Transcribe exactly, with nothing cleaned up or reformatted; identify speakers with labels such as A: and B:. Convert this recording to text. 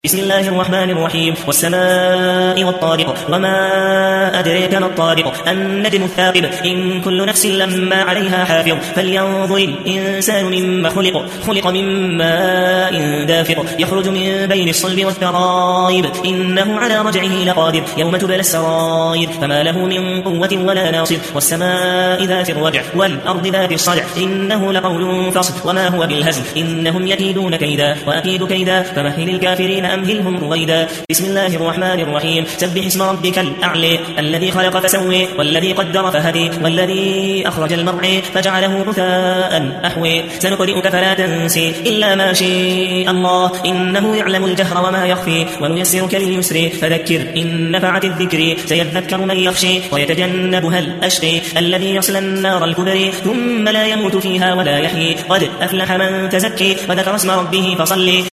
A: بسم الله الرحمن الرحيم والسماء والطارق وما أدريك ما الطارق النجم الثاقب إن كل نفس لما عليها حافظ فلينظر الإنسان مما خلق خلق من ماء دافق يخرج من بين الصلب والترائب إنه على رجعه لقادر يوم تبلى السرائر فما له من قوة ولا ناصر والسماء ذات الرجع والأرض ذات الصدع إنه لقول فصل وما هو بالهزل إنهم يكيدون كيدا وأكيد كيدا فمهل الكافرين أمهلهم رويدا. بسم الله الرحمن الرحيم سبح اسم ربك الأعلى الذي خلق فسوى والذي قدر فهدي والذي أخرج المرعى فجعله غثاء أحوى سنقرئك فلا تنسي إلا ما شاء الله إنه يعلم الجهر وما يخفي ونيسرك لليسر فذكر إن نفعت الذكر سيذكر من يخشى ويتجنبها الأشقى الذي يصلى النار الكبرى ثم لا يموت فيها ولا يحيى قد أفلح من تزكى وذكر اسم ربه فصلى